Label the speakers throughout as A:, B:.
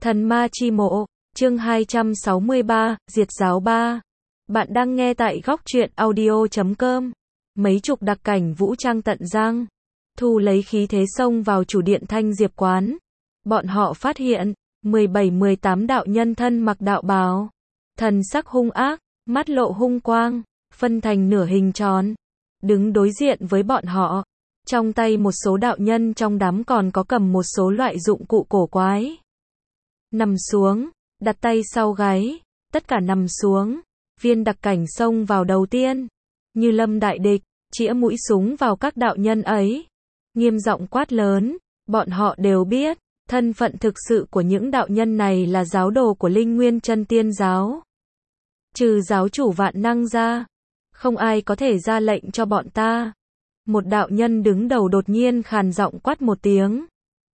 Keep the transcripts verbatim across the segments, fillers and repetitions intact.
A: Thần ma chi mộ, chương hai trăm sáu mươi ba, Diệt giáo ba. Bạn đang nghe tại góc truyện audio chấm com. Mấy chục đặc cảnh vũ trang tận giang, thu lấy khí thế xông vào chủ điện Thanh Diệp quán. Bọn họ phát hiện, mười bảy mười tám đạo nhân thân mặc đạo bào, thần sắc hung ác, mắt lộ hung quang, phân thành nửa hình tròn, đứng đối diện với bọn họ. Trong tay một số đạo nhân trong đám còn có cầm một số loại dụng cụ cổ quái. Nằm xuống, đặt tay sau gáy, tất cả nằm xuống. Viên đặc cảnh xông vào đầu tiên, như lâm đại địch, chĩa mũi súng vào các đạo nhân ấy, nghiêm giọng quát lớn. Bọn họ đều biết, thân phận thực sự của những đạo nhân này là giáo đồ của Linh Nguyên Chân Tiên giáo. Trừ giáo chủ vạn năng ra, không ai có thể ra lệnh cho bọn ta. Một đạo nhân đứng đầu đột nhiên khàn giọng quát một tiếng,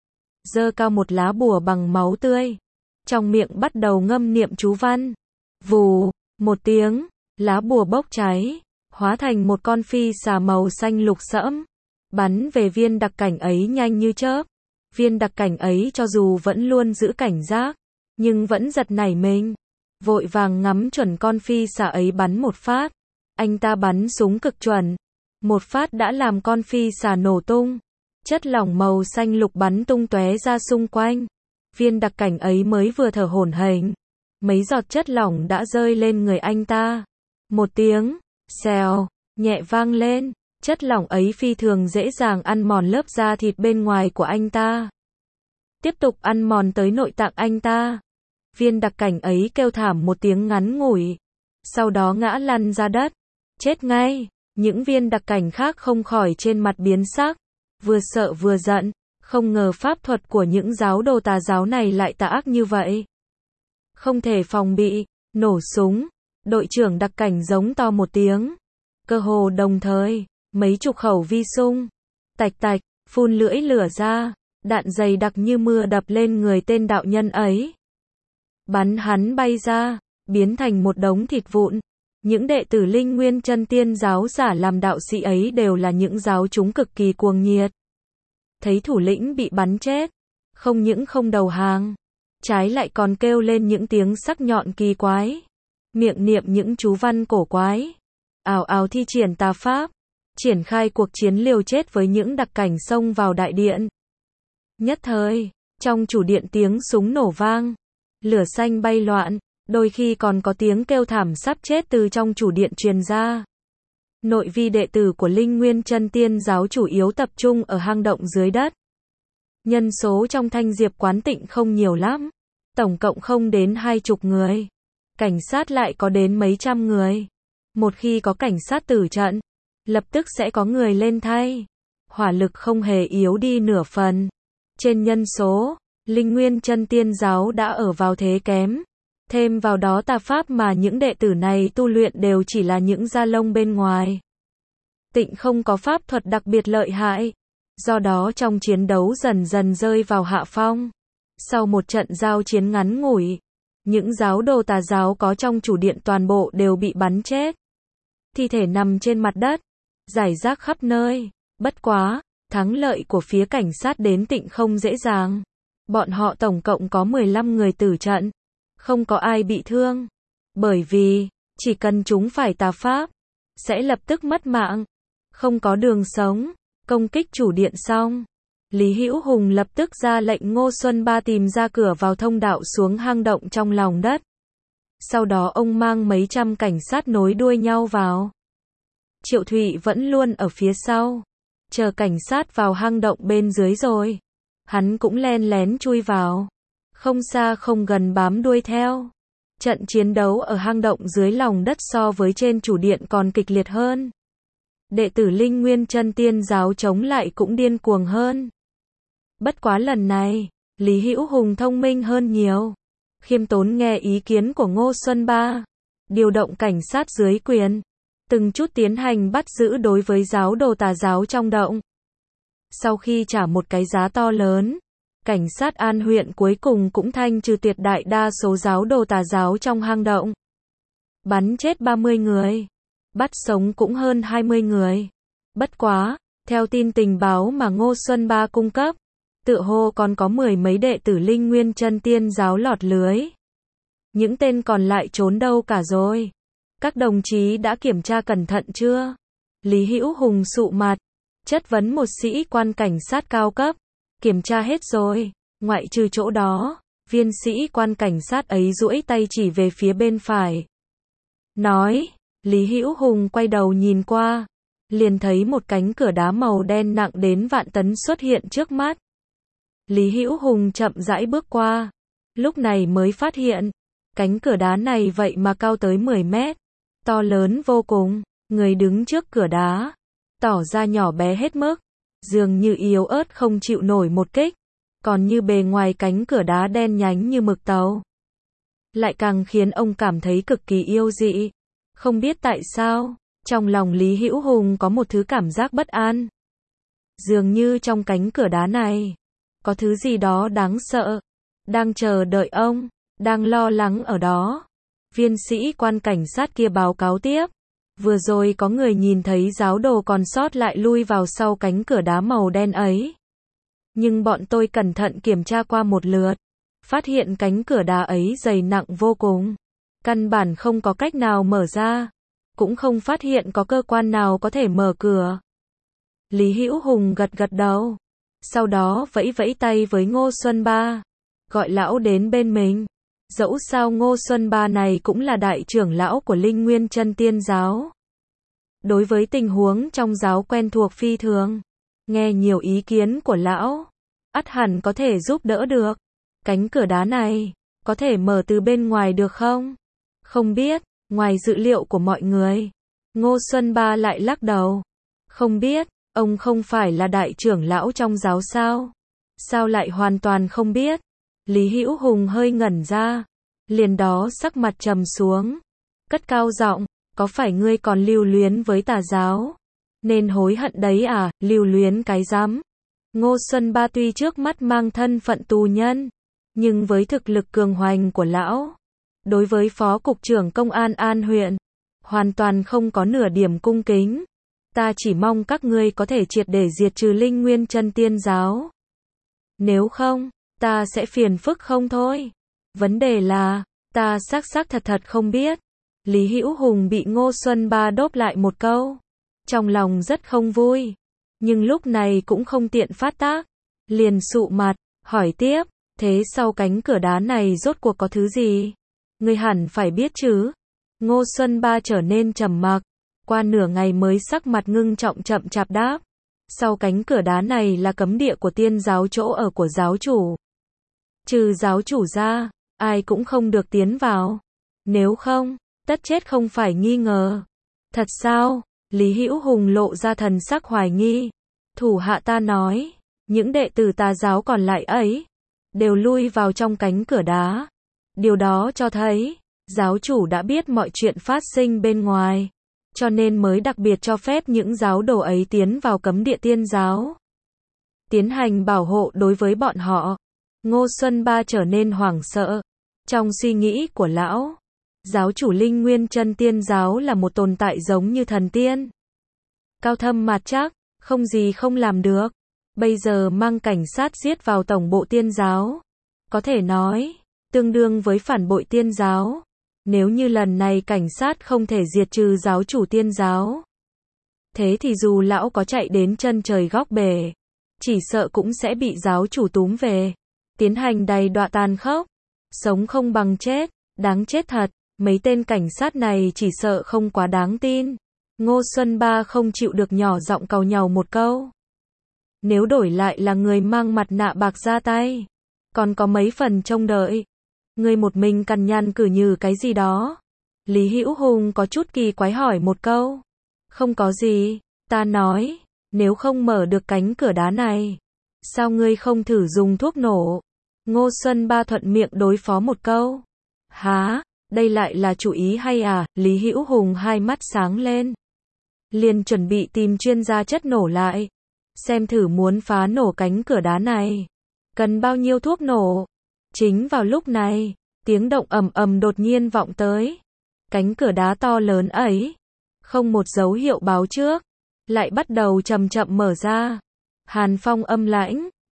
A: giơ cao một lá bùa bằng máu tươi, trong miệng bắt đầu ngâm niệm chú văn. Vù, một tiếng, lá bùa bốc cháy, hóa thành một con phi xà màu xanh lục sẫm, bắn về viên đặc cảnh ấy nhanh như chớp. Viên đặc cảnh ấy cho dù vẫn luôn giữ cảnh giác, nhưng vẫn giật nảy mình, vội vàng ngắm chuẩn con phi xà ấy bắn một phát. Anh ta bắn súng cực chuẩn, một phát đã làm con phi xà nổ tung, chất lỏng màu xanh lục bắn tung tóe ra xung quanh. Viên đặc cảnh ấy mới vừa thở hổn hển, mấy giọt chất lỏng đã rơi lên người anh ta. Một tiếng xèo nhẹ vang lên, chất lỏng ấy phi thường dễ dàng ăn mòn lớp da thịt bên ngoài của anh ta, tiếp tục ăn mòn tới nội tạng anh ta. Viên đặc cảnh ấy kêu thảm một tiếng ngắn ngủi, sau đó ngã lăn ra đất, chết ngay. Những viên đặc cảnh khác không khỏi trên mặt biến sắc, vừa sợ vừa giận, không ngờ pháp thuật của những giáo đồ tà giáo này lại tà ác như vậy. Không thể phòng bị, nổ súng, đội trưởng đặc cảnh giống to một tiếng. Cơ hồ đồng thời, mấy chục khẩu vi sung, tạch tạch, phun lưỡi lửa ra, đạn dày đặc như mưa đập lên người tên đạo nhân ấy. Bắn hắn bay ra, biến thành một đống thịt vụn. Những đệ tử Linh Nguyên Chân Tiên giáo giả làm đạo sĩ ấy đều là những giáo chúng cực kỳ cuồng nhiệt. Thấy thủ lĩnh bị bắn chết, không những không đầu hàng, trái lại còn kêu lên những tiếng sắc nhọn kỳ quái, miệng niệm những chú văn cổ quái, ào ào thi triển tà pháp, triển khai cuộc chiến liều chết với những đặc cảnh xông vào đại điện. Nhất thời, trong chủ điện tiếng súng nổ vang, lửa xanh bay loạn, đôi khi còn có tiếng kêu thảm sắp chết từ trong chủ điện truyền ra. Nội vi đệ tử của Linh Nguyên Chân Tiên giáo chủ yếu tập trung ở hang động dưới đất. Nhân số trong Thanh Diệp quán tịnh không nhiều lắm, tổng cộng không đến hai chục người. Cảnh sát lại có đến mấy trăm người. Một khi có cảnh sát tử trận, lập tức sẽ có người lên thay. Hỏa lực không hề yếu đi nửa phần. Trên nhân số, Linh Nguyên Chân Tiên giáo đã ở vào thế kém. Thêm vào đó tà pháp mà những đệ tử này tu luyện đều chỉ là những da lông bên ngoài, tịnh không có pháp thuật đặc biệt lợi hại. Do đó trong chiến đấu dần dần rơi vào hạ phong. Sau một trận giao chiến ngắn ngủi, những giáo đồ tà giáo có trong chủ điện toàn bộ đều bị bắn chết. Thi thể nằm trên mặt đất, rải rác khắp nơi. Bất quá, thắng lợi của phía cảnh sát đến tịnh không dễ dàng. Bọn họ tổng cộng có mười lăm người tử trận, không có ai bị thương. Bởi vì, chỉ cần chúng phải tà pháp, sẽ lập tức mất mạng, không có đường sống. Công kích chủ điện xong, Lý Hữu Hùng lập tức ra lệnh Ngô Xuân Ba tìm ra cửa vào thông đạo xuống hang động trong lòng đất. Sau đó ông mang mấy trăm cảnh sát nối đuôi nhau vào. Triệu Thụy vẫn luôn ở phía sau, chờ cảnh sát vào hang động bên dưới rồi, hắn cũng len lén chui vào, không xa không gần bám đuôi theo. Trận chiến đấu ở hang động dưới lòng đất so với trên chủ điện còn kịch liệt hơn. Đệ tử Linh Nguyên Chân Tiên giáo chống lại cũng điên cuồng hơn. Bất quá lần này, Lý Hữu Hùng thông minh hơn nhiều, khiêm tốn nghe ý kiến của Ngô Xuân Ba, điều động cảnh sát dưới quyền, từng chút tiến hành bắt giữ đối với giáo đồ tà giáo trong động. Sau khi trả một cái giá to lớn, cảnh sát An huyện cuối cùng cũng thanh trừ tuyệt đại đa số giáo đồ tà giáo trong hang động. Bắn chết ba mươi người, bắt sống cũng hơn hai mươi người. Bất quá, theo tin tình báo mà Ngô Xuân Ba cung cấp, tựa hồ còn có mười mấy đệ tử Linh Nguyên Chân Tiên giáo lọt lưới. Những tên còn lại trốn đâu cả rồi? Các đồng chí đã kiểm tra cẩn thận chưa? Lý Hữu Hùng sụ mặt, chất vấn một sĩ quan cảnh sát cao cấp. Kiểm tra hết rồi, ngoại trừ chỗ đó. Viên sĩ quan cảnh sát ấy duỗi tay chỉ về phía bên phải. Nói, Lý Hữu Hùng quay đầu nhìn qua, liền thấy một cánh cửa đá màu đen nặng đến vạn tấn xuất hiện trước mắt. Lý Hữu Hùng chậm rãi bước qua, lúc này mới phát hiện, cánh cửa đá này vậy mà cao tới mười mét, to lớn vô cùng, người đứng trước cửa đá, tỏ ra nhỏ bé hết mức, dường như yếu ớt không chịu nổi một kích, còn như bề ngoài cánh cửa đá đen nhánh như mực tàu. Lại càng khiến ông cảm thấy cực kỳ yêu dị. Không biết tại sao, trong lòng Lý Hữu Hùng có một thứ cảm giác bất an. Dường như trong cánh cửa đá này, có thứ gì đó đáng sợ, đang chờ đợi ông, đang lo lắng ở đó. Viên sĩ quan cảnh sát kia báo cáo tiếp, vừa rồi có người nhìn thấy giáo đồ còn sót lại lui vào sau cánh cửa đá màu đen ấy. Nhưng bọn tôi cẩn thận kiểm tra qua một lượt, phát hiện cánh cửa đá ấy dày nặng vô cùng, căn bản không có cách nào mở ra, cũng không phát hiện có cơ quan nào có thể mở cửa. Lý Hữu Hùng gật gật đầu, sau đó vẫy vẫy tay với Ngô Xuân Ba, gọi lão đến bên mình. Dẫu sao Ngô Xuân Ba này cũng là đại trưởng lão của Linh Nguyên Chân Tiên giáo. Đối với tình huống trong giáo quen thuộc phi thường, nghe nhiều ý kiến của lão, ắt hẳn có thể giúp đỡ được. Cánh cửa đá này, có thể mở từ bên ngoài được không? Không biết, ngoài dự liệu của mọi người. Ngô Xuân Ba lại lắc đầu. Không biết, ông không phải là đại trưởng lão trong giáo sao? Sao lại hoàn toàn không biết? Lý Hữu Hùng hơi ngẩn ra, liền đó sắc mặt trầm xuống, cất cao giọng, có phải ngươi còn lưu luyến với tà giáo? Nên hối hận đấy à, lưu luyến cái rắm. Ngô Xuân Ba tuy trước mắt mang thân phận tù nhân, nhưng với thực lực cường hoành của lão, đối với phó cục trưởng công an An huyện, hoàn toàn không có nửa điểm cung kính. Ta chỉ mong các ngươi có thể triệt để diệt trừ Linh Nguyên Chân Tiên giáo. Nếu không, ta sẽ phiền phức không thôi. Vấn đề là, ta xác xác thật thật không biết. Lý Hữu Hùng bị Ngô Xuân Ba đốp lại một câu, trong lòng rất không vui, nhưng lúc này cũng không tiện phát tác, liền sụ mặt, hỏi tiếp, thế sau cánh cửa đá này rốt cuộc có thứ gì? Ngươi hẳn phải biết chứ? Ngô Xuân Ba trở nên trầm mặc, qua nửa ngày mới sắc mặt ngưng trọng chậm chạp đáp, sau cánh cửa đá này là cấm địa của tiên giáo, chỗ ở của giáo chủ. Trừ giáo chủ ra, ai cũng không được tiến vào. Nếu không, tất chết không phải nghi ngờ. Thật sao? Lý Hữu Hùng lộ ra thần sắc hoài nghi. Thủ hạ ta nói, những đệ tử tà giáo còn lại ấy, đều lui vào trong cánh cửa đá. Điều đó cho thấy, giáo chủ đã biết mọi chuyện phát sinh bên ngoài, cho nên mới đặc biệt cho phép những giáo đồ ấy tiến vào cấm địa tiên giáo, tiến hành bảo hộ đối với bọn họ. Ngô Xuân Ba trở nên hoảng sợ. Trong suy nghĩ của lão, giáo chủ Linh Nguyên Chân Tiên giáo là một tồn tại giống như thần tiên, cao thâm mạt trắc, không gì không làm được. Bây giờ mang cảnh sát giết vào tổng bộ tiên giáo, có thể nói, tương đương với phản bội tiên giáo. Nếu như lần này cảnh sát không thể diệt trừ giáo chủ tiên giáo, thế thì dù lão có chạy đến chân trời góc bể, chỉ sợ cũng sẽ bị giáo chủ túm về, tiến hành đầy đọa tàn khốc, sống không bằng chết, đáng chết thật. Mấy tên cảnh sát này chỉ sợ không quá đáng tin. Ngô Xuân Ba không chịu được nhỏ giọng càu nhàu một câu. Nếu đổi lại là người mang mặt nạ bạc ra tay, còn có mấy phần trông đợi. Ngươi một mình cằn nhằn cử nhừ cái gì đó? Lý Hữu Hùng có chút kỳ quái hỏi một câu. Không có gì, ta nói, nếu không mở được cánh cửa đá này, sao ngươi không thử dùng thuốc nổ? Ngô Xuân Ba thuận miệng đối phó một câu. Hả? Đây lại là chủ ý hay à? Lý Hữu Hùng hai mắt sáng lên, liền chuẩn bị tìm chuyên gia chất nổ lại, xem thử muốn phá nổ cánh cửa đá này, cần bao nhiêu thuốc nổ. Chính vào lúc này, tiếng động ầm ầm đột nhiên vọng tới. Cánh cửa đá to lớn ấy, không một dấu hiệu báo trước, lại bắt đầu chậm chậm mở ra. Hàn phong âm lãnh,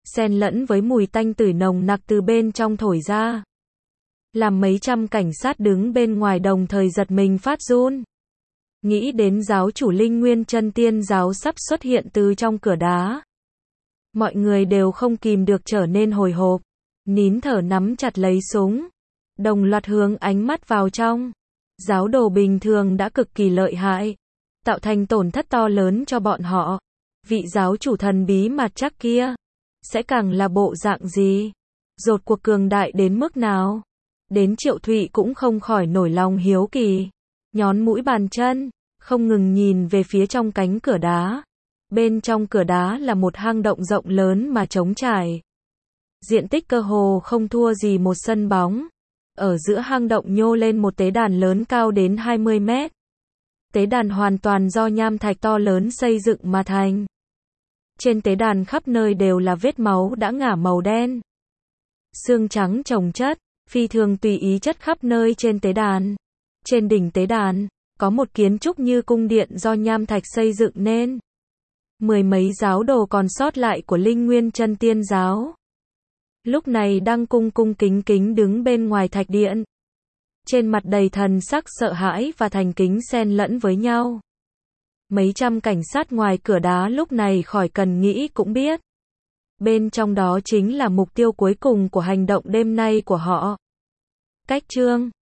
A: xen lẫn với mùi tanh tưởi nồng nặc từ bên trong thổi ra, làm mấy trăm cảnh sát đứng bên ngoài đồng thời giật mình phát run. Nghĩ đến giáo chủ Linh Nguyên Chân Tiên giáo sắp xuất hiện từ trong cửa đá, mọi người đều không kìm được trở nên hồi hộp, nín thở nắm chặt lấy súng, đồng loạt hướng ánh mắt vào trong. Giáo đồ bình thường đã cực kỳ lợi hại, tạo thành tổn thất to lớn cho bọn họ. Vị giáo chủ thần bí mặt chắc kia sẽ càng là bộ dạng gì? Rốt cuộc cường đại đến mức nào? Đến Triệu Thụy cũng không khỏi nổi lòng hiếu kỳ, nhón mũi bàn chân, không ngừng nhìn về phía trong cánh cửa đá. Bên trong cửa đá là một hang động rộng lớn mà trống trải. Diện tích cơ hồ không thua gì một sân bóng. Ở giữa hang động nhô lên một tế đàn lớn cao đến hai mươi mét. Tế đàn hoàn toàn do nham thạch to lớn xây dựng mà thành. Trên tế đàn khắp nơi đều là vết máu đã ngả màu đen. Xương trắng chồng chất, phi thường tùy ý chất khắp nơi trên tế đàn. Trên đỉnh tế đàn, có một kiến trúc như cung điện do nham thạch xây dựng nên. Mười mấy giáo đồ còn sót lại của Linh Nguyên Chân Tiên giáo lúc này đang cung cung kính kính đứng bên ngoài thạch điện. Trên mặt đầy thần sắc sợ hãi và thành kính xen lẫn với nhau. Mấy trăm cảnh sát ngoài cửa đá lúc này khỏi cần nghĩ cũng biết. Bên trong đó chính là mục tiêu cuối cùng của hành động đêm nay của họ. Cách chương